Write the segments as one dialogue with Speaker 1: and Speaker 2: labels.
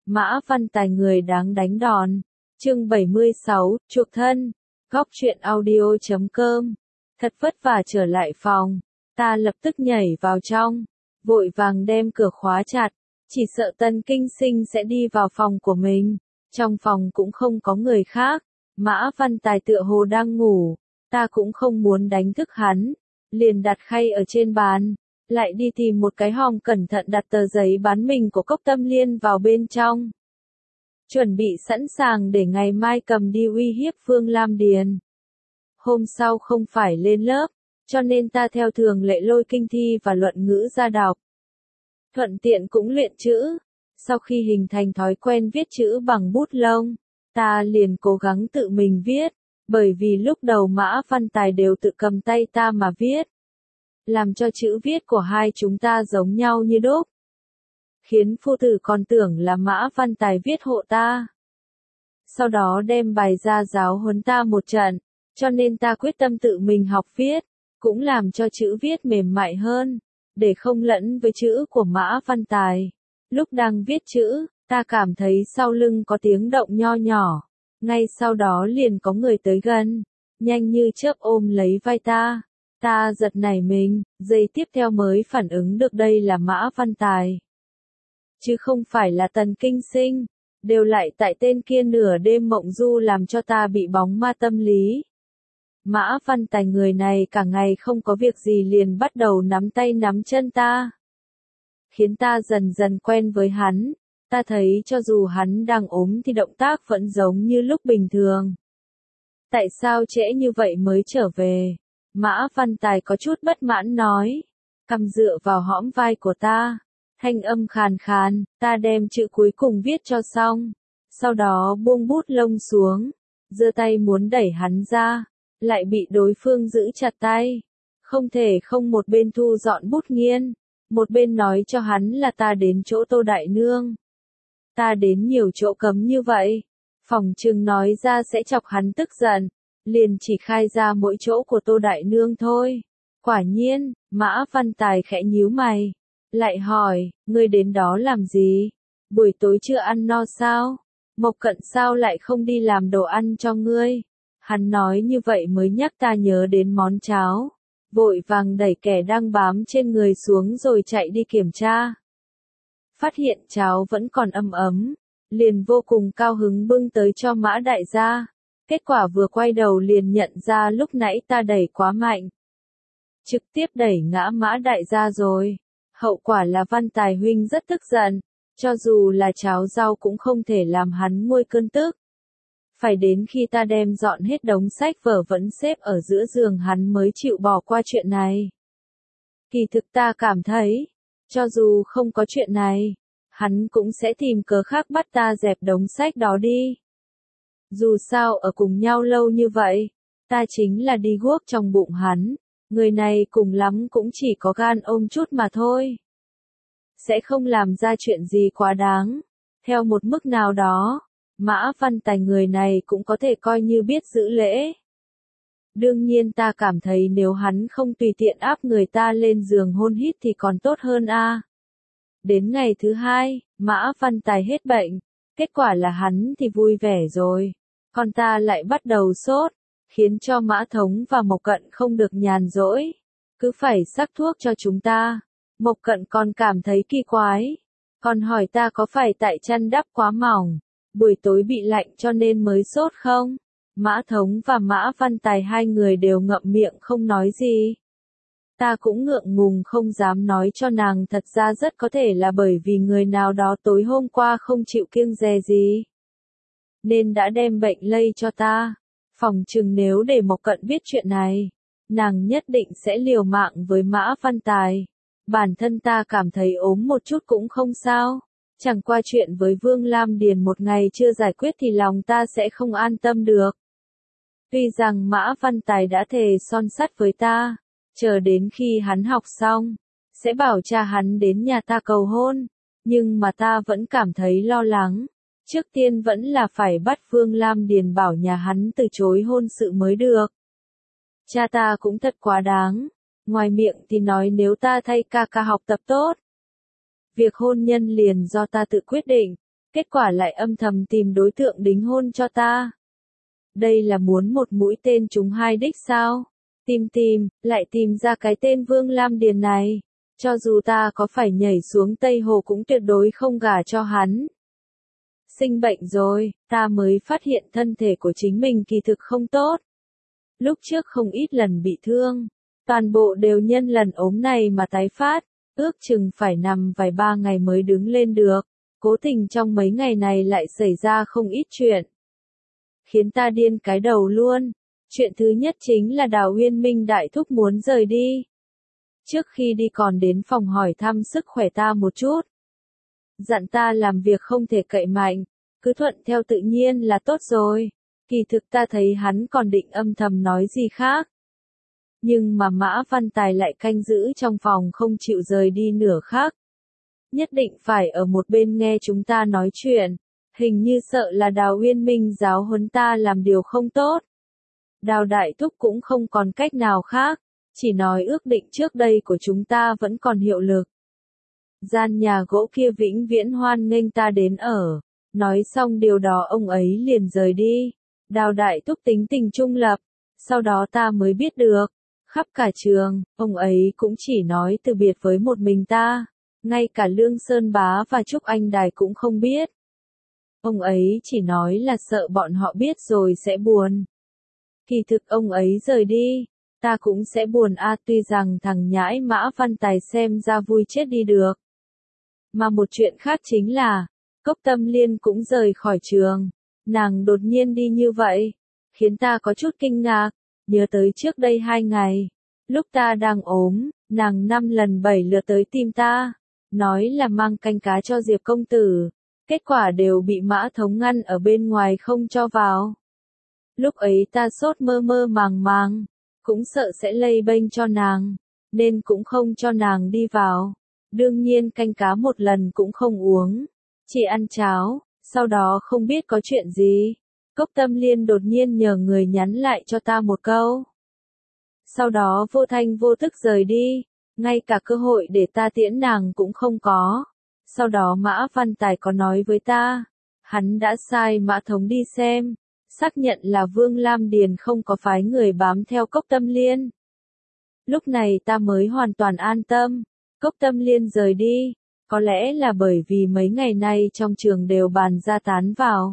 Speaker 1: Mã Văn Tài người đáng đánh đòn. Chương 76, chuộc thân. Góc truyện audio.com. Thật vất vả trở lại phòng, ta lập tức nhảy vào trong, vội vàng đem cửa khóa chặt, chỉ sợ Tần Kinh Sinh sẽ đi vào phòng của mình. Trong phòng cũng không có người khác, Mã Văn Tài tựa hồ đang ngủ, ta cũng không muốn đánh thức hắn, liền đặt khay ở trên bàn, lại đi tìm một cái hòm cẩn thận đặt tờ giấy bán mình của Cốc Tâm Liên vào bên trong. Chuẩn bị sẵn sàng để ngày mai cầm đi uy hiếp Phương Lam Điền. Hôm sau không phải lên lớp, cho nên ta theo thường lệ lôi kinh thi và luận ngữ ra đọc. Thuận tiện cũng luyện chữ. Sau khi hình thành thói quen viết chữ bằng bút lông, ta liền cố gắng tự mình viết, bởi vì lúc đầu Mã Văn Tài đều tự cầm tay ta mà viết. Làm cho chữ viết của hai chúng ta giống nhau như đúc. Khiến phu tử còn tưởng là Mã Văn Tài viết hộ ta. Sau đó đem bài ra giáo huấn ta một trận, cho nên ta quyết tâm tự mình học viết, cũng làm cho chữ viết mềm mại hơn, để không lẫn với chữ của Mã Văn Tài. Lúc đang viết chữ, ta cảm thấy sau lưng có tiếng động nho nhỏ, ngay sau đó liền có người tới gần, nhanh như chớp ôm lấy vai ta. Ta giật nảy mình, giây tiếp theo mới phản ứng được đây là Mã Văn Tài, chứ không phải là Tần Kinh Sinh, đều lại tại tên kia nửa đêm mộng du làm cho ta bị bóng ma tâm lý. Mã Văn Tài người này cả ngày không có việc gì liền bắt đầu nắm tay nắm chân ta, khiến ta dần dần quen với hắn. Ta thấy cho dù hắn đang ốm thì động tác vẫn giống như lúc bình thường. Tại sao trễ như vậy mới trở về? Mã Văn Tài có chút bất mãn nói, cằm dựa vào hõm vai của ta, thanh âm khàn khàn. Ta đem chữ cuối cùng viết cho xong, sau đó buông bút lông xuống, giơ tay muốn đẩy hắn ra, lại bị đối phương giữ chặt tay. Không thể không một bên thu dọn bút nghiên, một bên nói cho hắn là ta đến chỗ Tô Đại Nương. Ta đến nhiều chỗ cấm như vậy, phỏng chừng nói ra sẽ chọc hắn tức giận, liền chỉ khai ra mỗi chỗ của Tô Đại Nương thôi. Quả nhiên, Mã Văn Tài khẽ nhíu mày, lại hỏi, ngươi đến đó làm gì? Buổi tối chưa ăn no sao? Mộc Cận sao lại không đi làm đồ ăn cho ngươi? Hắn nói như vậy mới nhắc ta nhớ đến món cháo, vội vàng đẩy kẻ đang bám trên người xuống rồi chạy đi kiểm tra. Phát hiện cháo vẫn còn ấm ấm, liền vô cùng cao hứng bưng tới cho Mã đại gia. Kết quả vừa quay đầu liền nhận ra lúc nãy ta đẩy quá mạnh, trực tiếp đẩy ngã Mã đại gia rồi. Hậu quả là Văn Tài huynh rất tức giận, cho dù là cháo rau cũng không thể làm hắn nguôi cơn tức. Phải đến khi ta đem dọn hết đống sách vở vẫn xếp ở giữa giường hắn mới chịu bỏ qua chuyện này. Kỳ thực ta cảm thấy, cho dù không có chuyện này, hắn cũng sẽ tìm cớ khác bắt ta dẹp đống sách đó đi. Dù sao ở cùng nhau lâu như vậy, ta chính là đi guốc trong bụng hắn, người này cùng lắm cũng chỉ có gan ôm chút mà thôi. Sẽ không làm ra chuyện gì quá đáng. Theo một mức nào đó, Mã Văn Tài người này cũng có thể coi như biết giữ lễ. Đương nhiên ta cảm thấy nếu hắn không tùy tiện áp người ta lên giường hôn hít thì còn tốt hơn a. Đến ngày thứ hai, Mã Văn Tài hết bệnh, kết quả là hắn thì vui vẻ rồi, còn ta lại bắt đầu sốt, khiến cho Mã Thống và Mộc Cận không được nhàn rỗi, cứ phải sắc thuốc cho chúng ta. Mộc Cận còn cảm thấy kỳ quái, còn hỏi ta có phải tại chăn đắp quá mỏng, buổi tối bị lạnh cho nên mới sốt không? Mã Thống và Mã Văn Tài hai người đều ngậm miệng không nói gì. Ta cũng ngượng ngùng không dám nói cho nàng thật ra rất có thể là bởi vì người nào đó tối hôm qua không chịu kiêng dè gì, nên đã đem bệnh lây cho ta. Phỏng chừng nếu để Mộc Cận biết chuyện này, nàng nhất định sẽ liều mạng với Mã Văn Tài. Bản thân ta cảm thấy ốm một chút cũng không sao. Chẳng qua chuyện với Vương Lam Điền một ngày chưa giải quyết thì lòng ta sẽ không an tâm được. Tuy rằng Mã Văn Tài đã thề son sắt với ta, chờ đến khi hắn học xong, sẽ bảo cha hắn đến nhà ta cầu hôn, nhưng mà ta vẫn cảm thấy lo lắng. Trước tiên vẫn là phải bắt Vương Lam Điền bảo nhà hắn từ chối hôn sự mới được. Cha ta cũng thật quá đáng, ngoài miệng thì nói nếu ta thay ca ca học tập tốt, việc hôn nhân liền do ta tự quyết định, kết quả lại âm thầm tìm đối tượng đính hôn cho ta. Đây là muốn một mũi tên trúng hai đích sao? Tìm, lại tìm ra cái tên Vương Lam Điền này. Cho dù ta có phải nhảy xuống Tây Hồ cũng tuyệt đối không gả cho hắn. Sinh bệnh rồi, ta mới phát hiện thân thể của chính mình kỳ thực không tốt. Lúc trước không ít lần bị thương, toàn bộ đều nhân lần ốm này mà tái phát, ước chừng phải nằm vài 3 ngày mới đứng lên được. Cố tình trong mấy ngày này lại xảy ra không ít chuyện, khiến ta điên cái đầu luôn. Chuyện thứ nhất chính là Đào Uyên Minh đại thúc muốn rời đi. Trước khi đi còn đến phòng hỏi thăm sức khỏe ta một chút. Dặn ta làm việc không thể cậy mạnh, cứ thuận theo tự nhiên là tốt rồi. Kỳ thực ta thấy hắn còn định âm thầm nói gì khác. Nhưng mà Mã Văn Tài lại canh giữ trong phòng không chịu rời đi nửa khắc. Nhất định phải ở một bên nghe chúng ta nói chuyện. Hình như sợ là Đào Uyên Minh giáo huấn ta làm điều không tốt. Đào Đại Thúc cũng không còn cách nào khác, chỉ nói ước định trước đây của chúng ta vẫn còn hiệu lực. Gian nhà gỗ kia vĩnh viễn hoan nghênh ta đến ở. Nói xong điều đó ông ấy liền rời đi. Đào Đại Thúc tính tình trung lập, sau đó ta mới biết được. Khắp cả trường, ông ấy cũng chỉ nói từ biệt với một mình ta. Ngay cả Lương Sơn Bá và Trúc Anh Đài cũng không biết. Ông ấy chỉ nói là sợ bọn họ biết rồi sẽ buồn. Kỳ thực ông ấy rời đi, ta cũng sẽ buồn tuy rằng thằng nhãi Mã Văn Tài xem ra vui chết đi được. Mà một chuyện khác chính là, Cốc Tâm Liên cũng rời khỏi trường. Nàng đột nhiên đi như vậy, khiến ta có chút kinh ngạc, nhớ tới trước đây 2 ngày. Lúc ta đang ốm, nàng 5 lần 7 lượt tới tìm ta, nói là mang canh cá cho Diệp công tử. Kết quả đều bị Mã Thống ngăn ở bên ngoài không cho vào. Lúc ấy ta sốt mơ mơ màng, cũng sợ sẽ lây bệnh cho nàng, nên cũng không cho nàng đi vào. Đương nhiên canh cá một lần cũng không uống, chỉ ăn cháo, sau đó không biết có chuyện gì. Cốc Tâm Liên đột nhiên nhờ người nhắn lại cho ta một câu. Sau đó vô thanh vô tức rời đi, ngay cả cơ hội để ta tiễn nàng cũng không có. Sau đó Mã Văn Tài có nói với ta, hắn đã sai Mã Thống đi xem, xác nhận là Vương Lam Điền không có phái người bám theo Cốc Tâm Liên. Lúc này ta mới hoàn toàn an tâm. Cốc Tâm Liên rời đi, có lẽ là bởi vì mấy ngày nay trong trường đều bàn ra tán vào.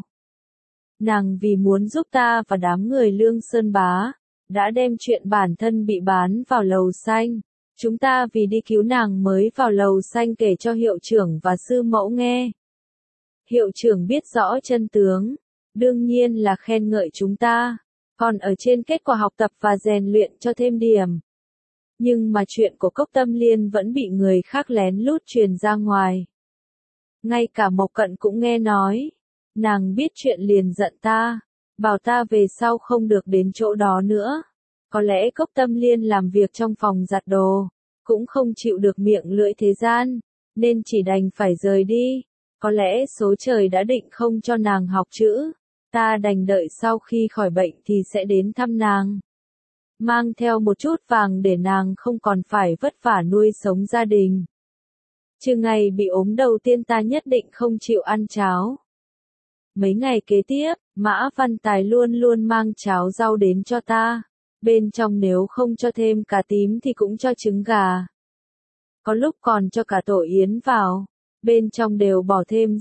Speaker 1: Nàng vì muốn giúp ta và đám người Lương Sơn Bá, đã đem chuyện bản thân bị bán vào lầu xanh. Chúng ta vì đi cứu nàng mới vào lầu xanh kể cho hiệu trưởng và sư mẫu nghe. Hiệu trưởng biết rõ chân tướng, đương nhiên là khen ngợi chúng ta, còn ở trên kết quả học tập và rèn luyện cho thêm điểm. Nhưng mà chuyện của Cốc Tâm Liên vẫn bị người khác lén lút truyền ra ngoài. Ngay cả Mộc Cận cũng nghe nói, nàng biết chuyện liền giận ta, bảo ta về sau không được đến chỗ đó nữa. Có lẽ Cốc Tâm Liên làm việc trong phòng giặt đồ, cũng không chịu được miệng lưỡi thế gian, nên chỉ đành phải rời đi. Có lẽ số trời đã định không cho nàng học chữ, ta đành đợi sau khi khỏi bệnh thì sẽ đến thăm nàng. Mang theo một chút vàng để nàng không còn phải vất vả nuôi sống gia đình. Trừ ngày bị ốm đầu tiên ta nhất định không chịu ăn cháo. Mấy ngày kế tiếp, Mã Văn Tài luôn luôn mang cháo rau đến cho ta. Bên trong nếu không cho thêm cà tím thì cũng cho trứng gà. Có lúc còn cho cả tổ yến vào. Bên trong đều bỏ thêm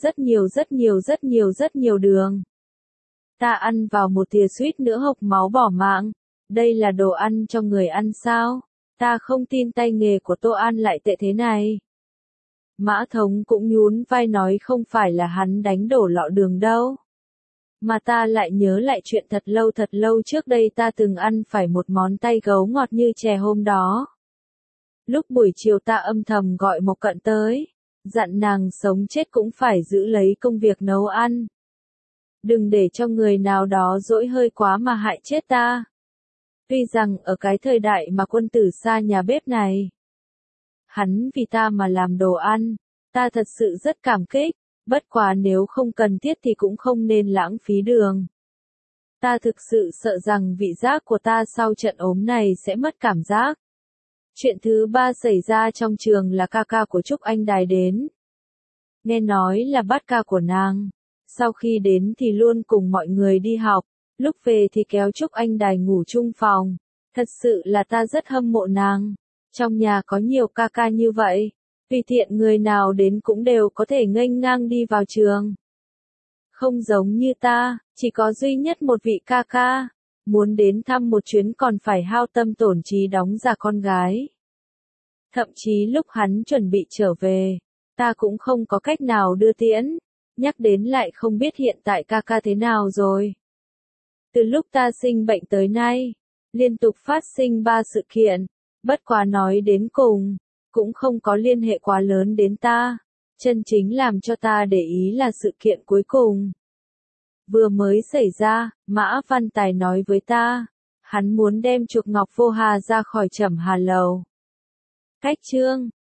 Speaker 1: rất nhiều đường. Ta ăn vào một thìa suýt nữa hộc máu bỏ mạng. Đây là đồ ăn cho người ăn sao? Ta không tin tay nghề của Tô An lại tệ thế này. Mã Thống cũng nhún vai nói không phải là hắn đánh đổ lọ đường đâu. Mà ta lại nhớ lại chuyện thật lâu trước đây ta từng ăn phải một món tay gấu ngọt như chè hôm đó. Lúc buổi chiều ta âm thầm gọi Mộc Cận tới, dặn nàng sống chết cũng phải giữ lấy công việc nấu ăn. Đừng để cho người nào đó dỗi hơi quá mà hại chết ta. Tuy rằng ở cái thời đại mà quân tử xa nhà bếp này, hắn vì ta mà làm đồ ăn, ta thật sự rất cảm kích, bất quá nếu không cần thiết thì cũng không nên lãng phí đường. Ta thực sự sợ rằng vị giác của ta sau trận ốm này sẽ mất cảm giác. Chuyện thứ 3 xảy ra trong trường là ca ca của Trúc Anh Đài đến. nghe nói là bát ca của nàng. Sau khi đến thì luôn cùng mọi người đi học, lúc về thì kéo Trúc Anh Đài ngủ chung phòng. Thật sự là ta rất hâm mộ nàng. Trong nhà có nhiều ca ca như vậy, tùy tiện người nào đến cũng đều có thể nghênh ngang đi vào trường. Không giống như ta, chỉ có duy nhất một vị ca ca, muốn đến thăm một chuyến còn phải hao tâm tổn trí đóng giả con gái. Thậm chí lúc hắn chuẩn bị trở về, ta cũng không có cách nào đưa tiễn, nhắc đến lại không biết hiện tại ca ca thế nào rồi. Từ lúc ta sinh bệnh tới nay, liên tục phát sinh 3 sự kiện, bất quá nói đến cùng, cũng không có liên hệ quá lớn đến ta. Chân chính làm cho ta để ý là sự kiện cuối cùng. Vừa mới xảy ra, Mã Văn Tài nói với ta, hắn muốn đem chuộc Ngọc Vô Hà ra khỏi Trầm Hà Lầu. Cách chương